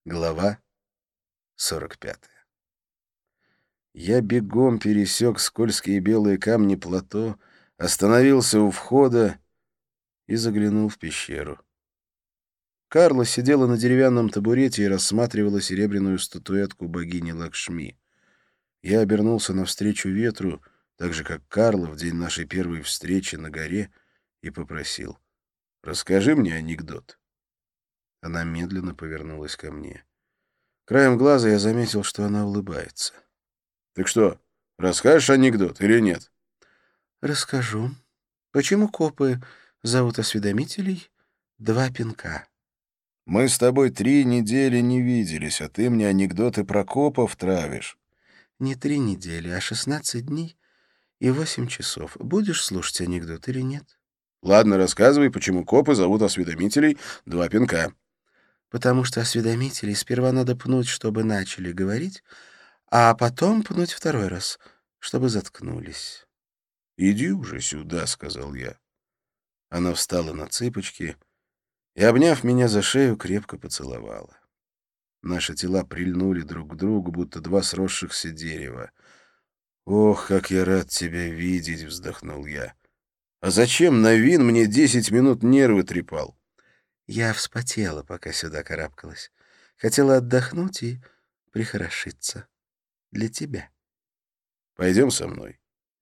Глава 45. Я бегом пересек скользкие белые камни плато, остановился у входа и заглянул в пещеру. Карла сидела на деревянном табурете и рассматривала серебряную статуэтку богини Лакшми. Я обернулся навстречу ветру, так же, как Карла в день нашей первой встречи на горе, и попросил: «Расскажи мне анекдот». Она медленно повернулась ко мне. Краем глаза я заметил, что она улыбается. «Так что, расскажешь анекдот или нет?» «Расскажу. Почему копы зовут осведомителей «два пинка»?» «Мы с тобой 3 недели не виделись, а ты мне анекдоты про копов травишь». «Не 3 недели, а 16 дней и 8 часов. Будешь слушать анекдот или нет?» «Ладно, рассказывай, почему копы зовут осведомителей «два пинка». «Потому что осведомителей сперва надо пнуть, чтобы начали говорить, а потом пнуть второй раз, чтобы заткнулись». «Иди уже сюда», — сказал я. Она встала на цыпочки и, обняв меня за шею, крепко поцеловала. Наши тела прильнули друг к другу, будто два сросшихся дерева. «Ох, как я рад тебя видеть!» — вздохнул я. «А зачем Новин мне 10 минут нервы трепал?» «Я вспотела, пока сюда карабкалась. Хотела отдохнуть и прихорошиться. Для тебя». «Пойдем со мной».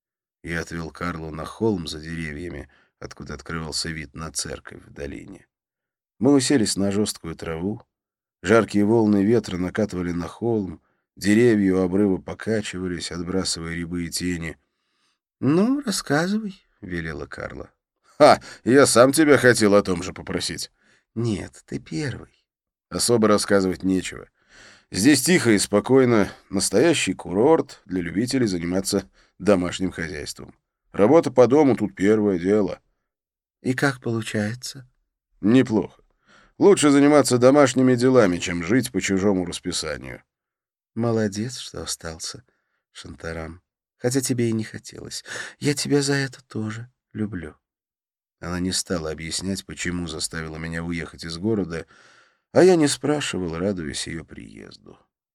Я отвел Карлу на холм за деревьями, откуда открывался вид на церковь в долине. Мы уселись на жесткую траву. Жаркие волны ветра накатывали на холм, деревья у обрыва покачивались, отбрасывая рябы и тени. «Ну, рассказывай», — велела Карла. «Ха! Я сам тебя хотел о том же попросить». «Нет, ты первый». «Особо рассказывать нечего. Здесь тихо и спокойно. Настоящий курорт для любителей заниматься домашним хозяйством. Работа по дому тут первое дело». «И как получается?» «Неплохо. Лучше заниматься домашними делами, чем жить по чужому расписанию». «Молодец, что остался, Шантарам. Хотя тебе и не хотелось. Я тебя за это тоже люблю». Она не стала объяснять, почему заставила меня уехать из города, а я не спрашивал, радуясь ее приезду.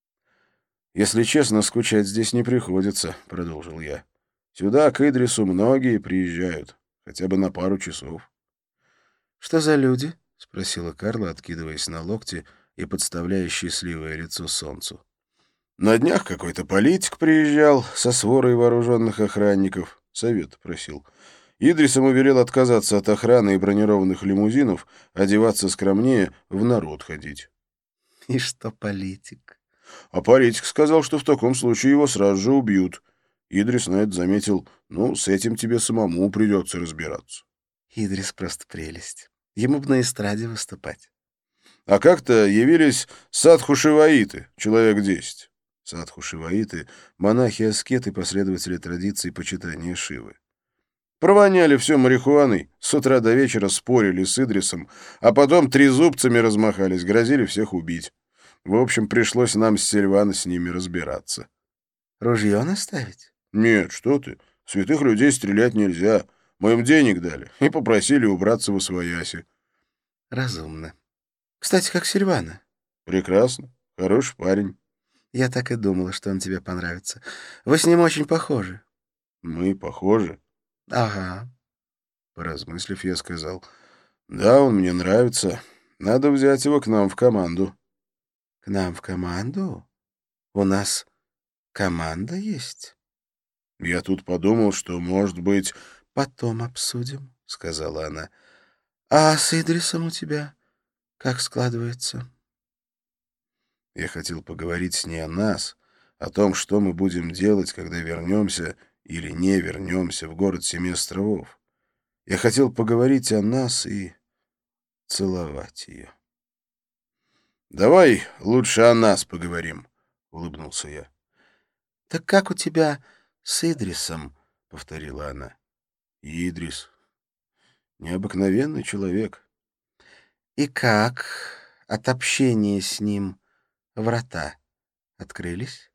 «Если честно, скучать здесь не приходится», — продолжил я. «Сюда, к Идрису, многие приезжают, хотя бы на пару часов». «Что за люди?» — спросила Карла, откидываясь на локти и подставляя счастливое лицо солнцу. «На днях какой-то политик приезжал со сворой вооруженных охранников. Совет просил. Идрис ему велел отказаться от охраны и бронированных лимузинов, одеваться скромнее, в народ ходить». «И что политик?» «А политик сказал, что в таком случае его сразу же убьют». Идрис на это заметил: «Ну, с этим тебе самому придется разбираться». «Идрис просто прелесть. Ему бы на эстраде выступать». А как-то явились садху-шиваиты, человек 10. Садху-шиваиты — монахи-аскеты, последователи традиции почитания Шивы. Провоняли все марихуаной, с утра до вечера спорили с Идрисом, а потом трезубцами размахались, грозили всех убить. В общем, пришлось нам с Сильвано с ними разбираться. «Ружье наставить?» «Нет, что ты. Святых людей стрелять нельзя. Мы им денег дали и попросили убраться восвояси». «Разумно. Кстати, как Сильвано?» «Прекрасно. Хороший парень». «Я так и думала, что он тебе понравится. Вы с ним очень похожи». «Мы похожи?» «Ага». Поразмыслив, я сказал: «Да, он мне нравится. Надо взять его к нам в команду». «К нам в команду? У нас команда есть?» «Я тут подумал, что, может быть...» «Потом обсудим», — сказала она. «А с Идрисом у тебя как складывается?» Я хотел поговорить с ней о нас, о том, что мы будем делать, когда вернемся или не вернемся в город Семи островов. Я хотел поговорить о нас и целовать ее. «Давай лучше о нас поговорим», — улыбнулся я. «Так как у тебя с Идрисом?» — повторила она. «Идрис. Необыкновенный человек». «И как от общения с ним врата открылись?»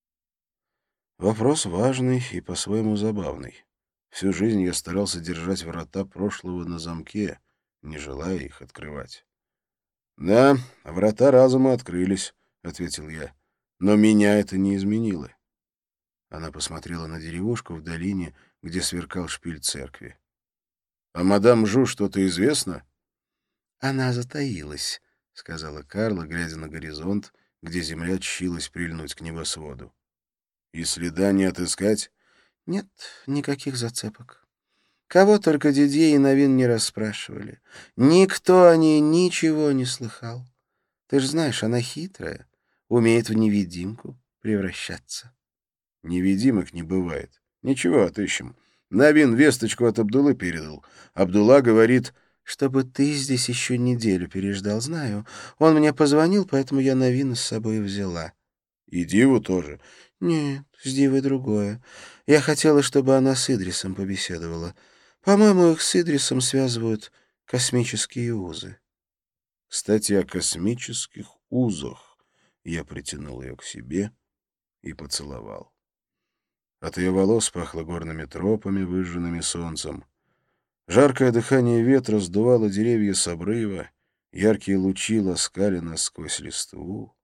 Вопрос важный и по-своему забавный. Всю жизнь я старался держать врата прошлого на замке, не желая их открывать. «Да, врата разума открылись», — ответил я. «Но меня это не изменило». Она посмотрела на деревушку в долине, где сверкал шпиль церкви. «А мадам Жу что-то известно?» «Она затаилась», — сказала Карла, глядя на горизонт, где земля тщилась прильнуть к небосводу. «И следа не отыскать?» «Нет, никаких зацепок. Кого только Дидье и Новин не расспрашивали. Никто о ней ничего не слыхал. Ты ж знаешь, она хитрая, умеет в невидимку превращаться». «Невидимок не бывает. Ничего, отыщем. Новин весточку от Абдуллы передал. Абдулла говорит, чтобы ты здесь еще неделю переждал. Знаю. Он мне позвонил, поэтому я Новина с собой взяла». «И Диву тоже?» «Нет, с Дивой другое. Я хотела, чтобы она с Идрисом побеседовала. По-моему, их с Идрисом связывают космические узы». «Кстати, о космических узах». Я притянул ее к себе и поцеловал. От ее волос пахло горными тропами, выжженными солнцем. Жаркое дыхание ветра сдувало деревья с обрыва, яркие лучи ласкали нас сквозь листву.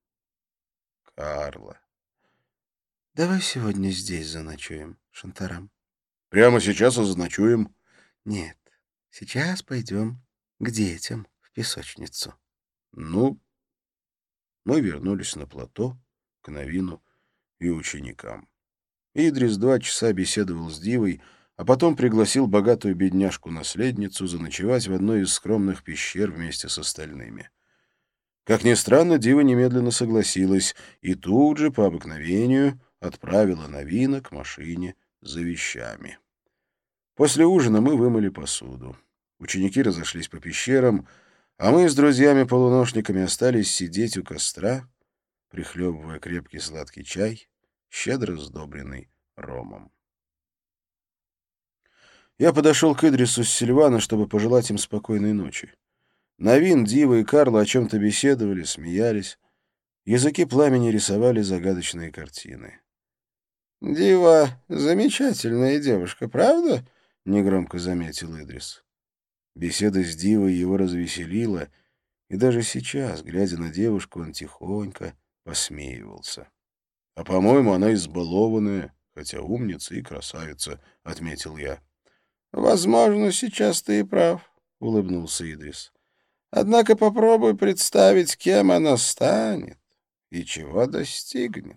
Карла. Давай сегодня здесь заночуем, Шантарам. Прямо сейчас и заночуем? Нет, сейчас пойдем к детям в песочницу. Ну, мы вернулись на плато, к Новину и ученикам. Идрис 2 часа беседовал с Дивой, а потом пригласил богатую бедняжку-наследницу заночевать в одной из скромных пещер вместе с остальными. Как ни странно, Дива немедленно согласилась и тут же, по обыкновению, отправила Новина к машине за вещами. После ужина мы вымыли посуду. Ученики разошлись по пещерам, а мы с друзьями-полуношниками остались сидеть у костра, прихлебывая крепкий сладкий чай, щедро сдобренный ромом. Я подошел к Идрису с Сильвана, чтобы пожелать им спокойной ночи. Новин, Дива и Карла о чем-то беседовали, смеялись. Языки пламени рисовали загадочные картины. «Дива — замечательная девушка, правда?» — негромко заметил Идрис. Беседа с Дивой его развеселила, и даже сейчас, глядя на девушку, он тихонько посмеивался. — А, по-моему, она избалованная, хотя умница и красавица, — отметил я. — Возможно, сейчас ты и прав, — улыбнулся Идрис. — Однако попробуй представить, кем она станет и чего достигнет.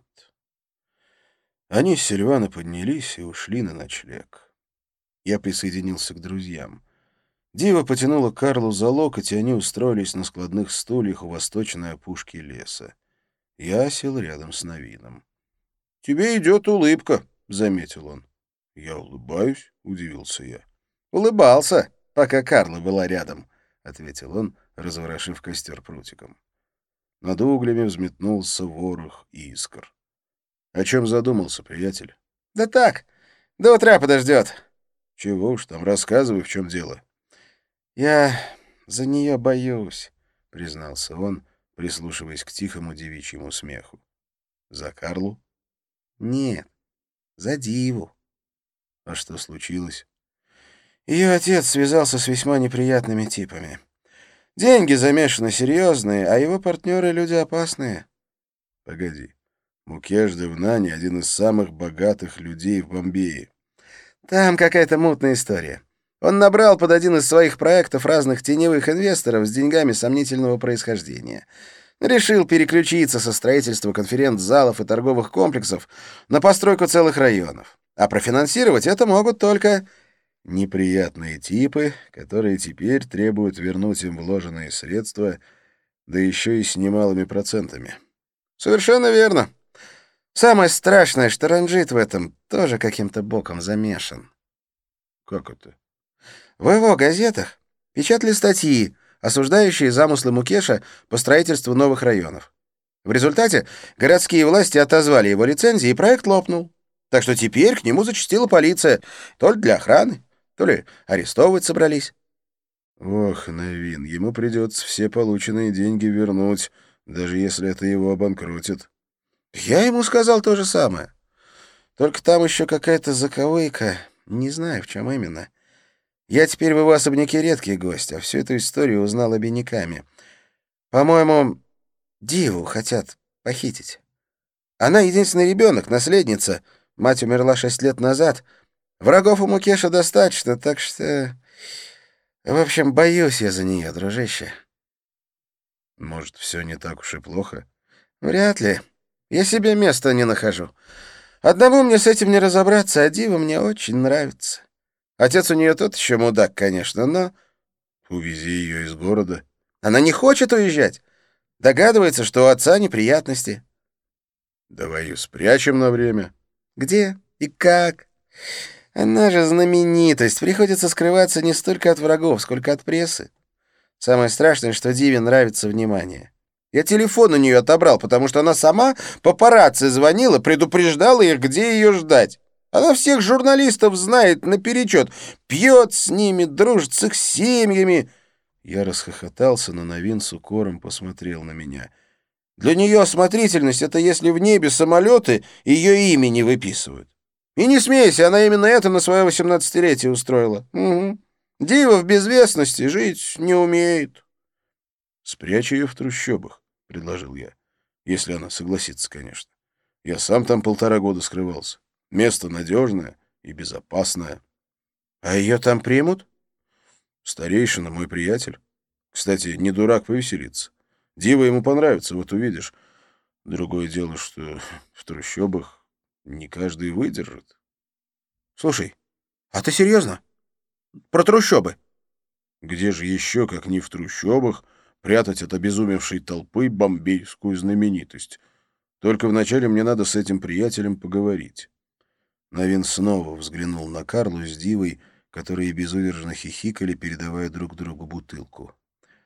Они с Сильвана поднялись и ушли на ночлег. Я присоединился к друзьям. Дива потянула Карлу за локоть, и они устроились на складных стульях у восточной опушки леса. Я сел рядом с Новином. — Тебе идет улыбка, — заметил он. — Я улыбаюсь, — удивился я. — Улыбался, пока Карла была рядом, — ответил он, разворошив костер прутиком. Над углями взметнулся ворох искр. — О чем задумался, приятель? — Да так, до утра подождет. — Чего уж там, рассказывай, в чем дело. — Я за нее боюсь, — признался он, прислушиваясь к тихому девичьему смеху. — За Карлу? — Нет, за Диву. — А что случилось? Ее отец связался с весьма неприятными типами. Деньги замешаны серьезные, а его партнеры — люди опасные. — Погоди. Мукеш Девнани — один из самых богатых людей в Бомбее. Там какая-то мутная история. Он набрал под один из своих проектов разных теневых инвесторов с деньгами сомнительного происхождения. Решил переключиться со строительства конференц-залов и торговых комплексов на постройку целых районов. А профинансировать это могут только неприятные типы, которые теперь требуют вернуть им вложенные средства, да еще и с немалыми процентами. Совершенно верно. Самое страшное, что Ранджит в этом тоже каким-то боком замешан. Как это? В его газетах печатали статьи, осуждающие замыслы Мукеша по строительству новых районов. В результате городские власти отозвали его лицензии, и проект лопнул. Так что теперь к нему зачастила полиция, то ли для охраны, то ли арестовывать собрались. Ох, Новин, ему придется все полученные деньги вернуть, даже если это его обанкротит. Я ему сказал то же самое. Только там еще какая-то заковыка, не знаю, в чем именно. Я теперь в его особняке редкий гость, а всю эту историю узнал обиняками. По-моему, Диву хотят похитить. Она единственный ребенок, наследница. Мать умерла 6 лет назад. Врагов у Мукеша достаточно, так что... В общем, боюсь я за нее, дружище. Может, все не так уж и плохо? Вряд ли. Я себе места не нахожу. Одному мне с этим не разобраться, а Дива мне очень нравится. Отец у нее тот еще мудак, конечно, но... Увези ее из города. Она не хочет уезжать. Догадывается, что у отца неприятности. Давай ее спрячем на время. Где и как? Она же знаменитость. Приходится скрываться не столько от врагов, сколько от прессы. Самое страшное, что Диве нравится внимание. Я телефон у нее отобрал, потому что она сама папарацци звонила, предупреждала их, где ее ждать. Она всех журналистов знает наперечет, пьет с ними, дружит с их семьями. Я расхохотался, но Новин с укором посмотрел на меня. Для нее осмотрительность — это если в небе самолеты ее имя не выписывают. И не смейся, она именно это на свое 18-летие устроила. Угу. Дива в безвестности жить не умеет. «Спрячь ее в трущобах», — предложил я. «Если она согласится, конечно. Я сам там 1,5 года скрывался. Место надежное и безопасное». А ее там примут? Старейшина мой приятель. Кстати, не дурак повеселиться. Дива ему понравится, вот увидишь. Другое дело, что в трущобах не каждый выдержит. Слушай, а ты серьезно? Про трущобы? Где же еще, как не в трущобах, прятать от обезумевшей толпы бомбейскую знаменитость? Только вначале мне надо с этим приятелем поговорить. Новин снова взглянул на Карлу с Дивой, которые безудержно хихикали, передавая друг другу бутылку.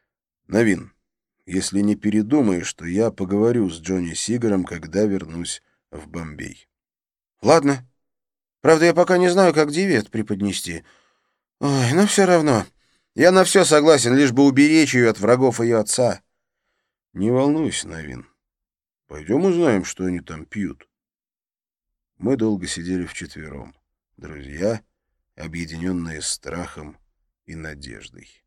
«Новин, если не передумаешь, то я поговорю с Джонни Сигаром, когда вернусь в Бомбей». Ладно. Правда, я пока не знаю, как Диве это преподнести. Ой, но все равно. Я на все согласен, лишь бы уберечь ее от врагов ее отца. «Не волнуйся, Новин. Пойдем узнаем, что они там пьют». Мы долго сидели вчетвером. Друзья, объединенные страхом и надеждой.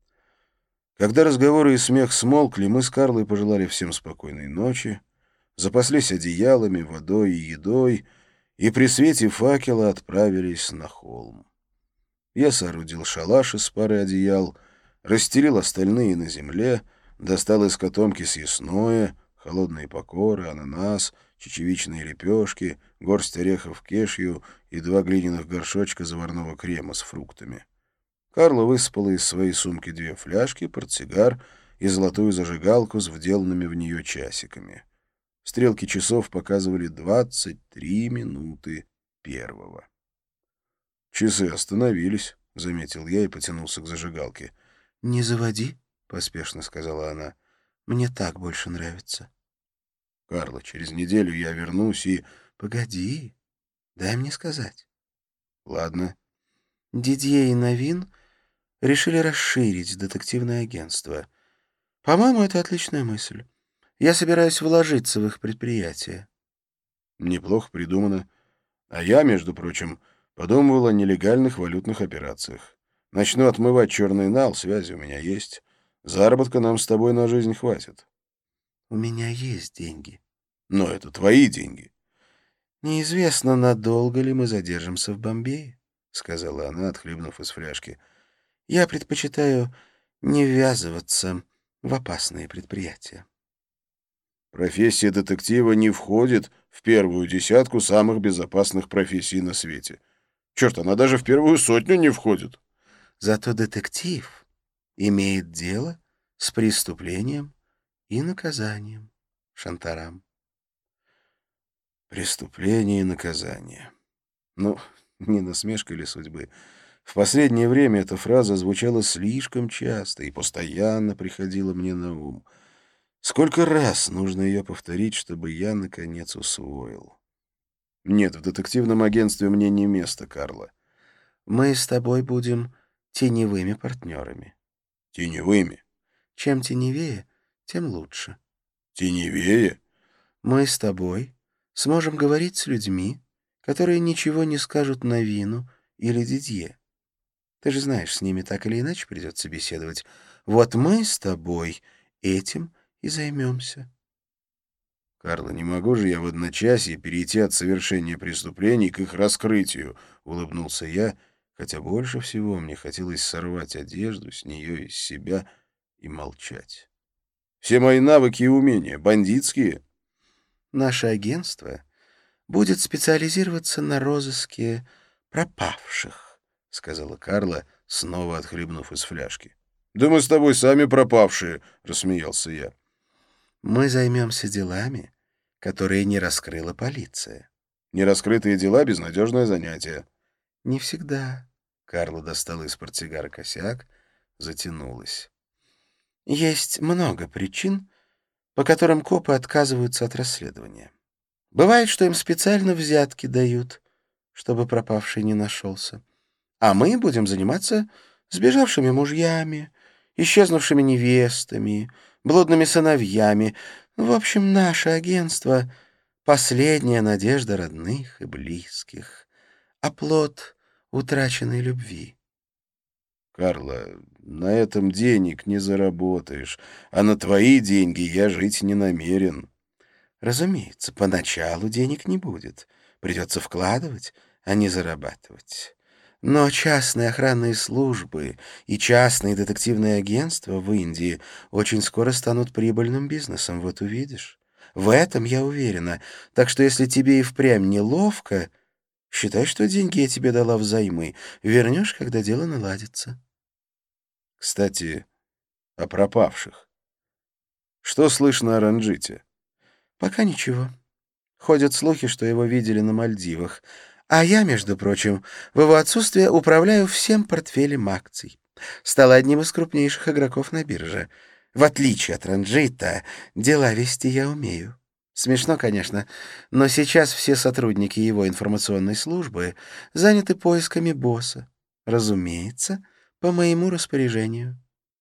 Когда разговоры и смех смолкли, мы с Карлой пожелали всем спокойной ночи, запаслись одеялами, водой и едой, и при свете факела отправились на холм. Я соорудил шалаш из пары одеял, расстелил остальные на земле, достал из котомки съестное, холодные покоры, ананас, чечевичные лепешки, горсть орехов кешью и 2 глиняных горшочка заварного крема с фруктами. Карла высыпала из своей сумки 2 фляжки, портсигар и золотую зажигалку с вделанными в нее часиками. Стрелки часов показывали 23 минуты первого. «Часы остановились», — заметил я и потянулся к зажигалке. «Не заводи», — поспешно сказала она. «Мне так больше нравится». «Карла, через неделю я вернусь и...» «Погоди, дай мне сказать». «Ладно». Дидье и Новин решили расширить детективное агентство. По-моему, это отличная мысль. Я собираюсь вложиться в их предприятие. «Неплохо придумано. А я, между прочим, подумывал о нелегальных валютных операциях. Начну отмывать черный нал, связи у меня есть. Заработка нам с тобой на жизнь хватит». У меня есть деньги. «Но это твои деньги». Неизвестно, надолго ли мы задержимся в Бомбее, — сказала она, отхлебнув из фляжки. Я предпочитаю не ввязываться в опасные предприятия. Профессия детектива не входит в первую десятку самых безопасных профессий на свете. Черт, она даже в первую 100 не входит. Зато детектив имеет дело с преступлением и наказанием, Шантарам. Преступление и наказание. Ну, не насмешка ли судьбы? В последнее время эта фраза звучала слишком часто и постоянно приходила мне на ум. Сколько раз нужно ее повторить, чтобы я, наконец, усвоил? Нет, в детективном агентстве мне не место, Карла. Мы с тобой будем теневыми партнерами. Теневыми? Чем теневее, тем лучше. Теневее? Мы с тобой сможем говорить с людьми, которые ничего не скажут Новину или Дидье. Ты же знаешь, с ними так или иначе придется беседовать. Вот мы с тобой этим и займемся. «Карла, не могу же я в одночасье перейти от совершения преступлений к их раскрытию», — улыбнулся я, хотя больше всего мне хотелось сорвать одежду с нее и с себя и молчать. «Все мои навыки и умения бандитские». Наше агентство будет специализироваться на розыске пропавших, — сказала Карла, снова отхлебнув из фляжки. «Да мы с тобой сами пропавшие», — рассмеялся я. Мы займемся делами, которые не раскрыла полиция. «Нераскрытые дела — безнадежное занятие». Не всегда. Карла достала из портсигара косяк, затянулась. Есть много причин, по которым копы отказываются от расследования. Бывает, что им специально взятки дают, чтобы пропавший не нашелся. А мы будем заниматься сбежавшими мужьями, исчезнувшими невестами, блудными сыновьями. В общем, наше агентство — последняя надежда родных и близких, оплот утраченной любви. «Карла, на этом денег не заработаешь, а на твои деньги я жить не намерен». Разумеется, поначалу денег не будет. Придется вкладывать, а не зарабатывать. Но частные охранные службы и частные детективные агентства в Индии очень скоро станут прибыльным бизнесом, вот увидишь. В этом я уверена. Так что если тебе и впрямь неловко, считай, что деньги я тебе дала взаймы. Вернешь, когда дело наладится. Кстати, о пропавших. Что слышно о Ранджите? Пока ничего. Ходят слухи, что его видели на Мальдивах. А я, между прочим, в его отсутствие управляю всем портфелем акций. Стал одним из крупнейших игроков на бирже. В отличие от Ранджита, дела вести я умею. Смешно, конечно, но сейчас все сотрудники его информационной службы заняты поисками босса. Разумеется, по моему распоряжению.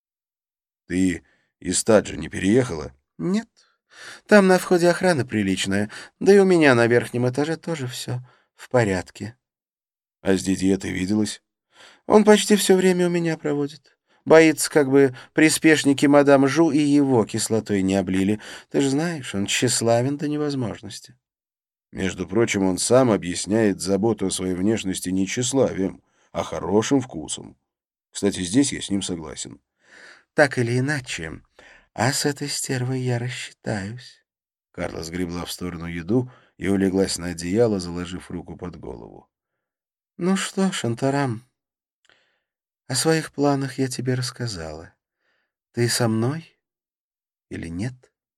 Ты из Таджа не переехала? Нет, там на входе охрана приличная, да и у меня на верхнем этаже тоже все в порядке. А с Дидье ты виделась? Он почти все время у меня проводит. Боится, как бы приспешники мадам Жу и его кислотой не облили. Ты же знаешь, он тщеславен до невозможности. Между прочим, он сам объясняет заботу о своей внешности не тщеславием, а хорошим вкусом. Кстати, здесь я с ним согласен. Так или иначе, а с этой стервой я рассчитаюсь. Карла сгребла в сторону еду и улеглась на одеяло, заложив руку под голову. Ну что, Шантарам, о своих планах я тебе рассказала. Ты со мной или нет?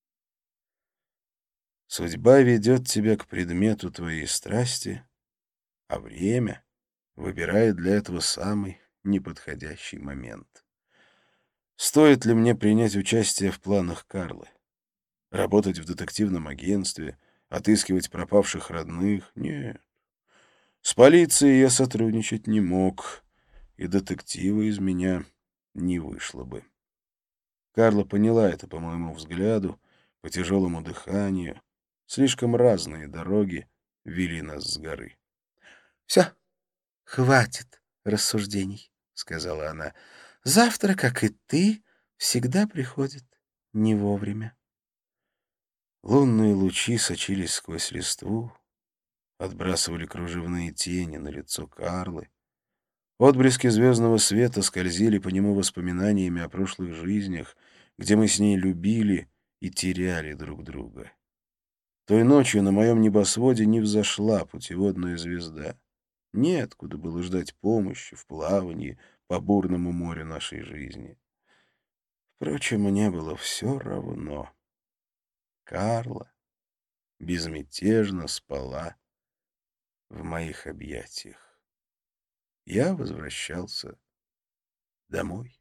Судьба ведет тебя к предмету твоей страсти, а время выбирает для этого самый неподходящий момент. Стоит ли мне принять участие в планах Карлы? Работать в детективном агентстве, отыскивать пропавших родных? Нет. С полицией я сотрудничать не мог, и детектива из меня не вышло бы. Карла поняла это по моему взгляду, по тяжелому дыханию. Слишком разные дороги вели нас с горы. — Все, хватит рассуждений, — сказала она. — Завтра, как и ты, всегда приходит не вовремя. Лунные лучи сочились сквозь листву, отбрасывали кружевные тени на лицо Карлы. Отблески звездного света скользили по нему воспоминаниями о прошлых жизнях, где мы с ней любили и теряли друг друга. Той ночью на моем небосводе не взошла путеводная звезда. Неоткуда было ждать помощи в плавании по бурному морю нашей жизни. Впрочем, мне было все равно. Карла безмятежно спала в моих объятиях. Я возвращался домой.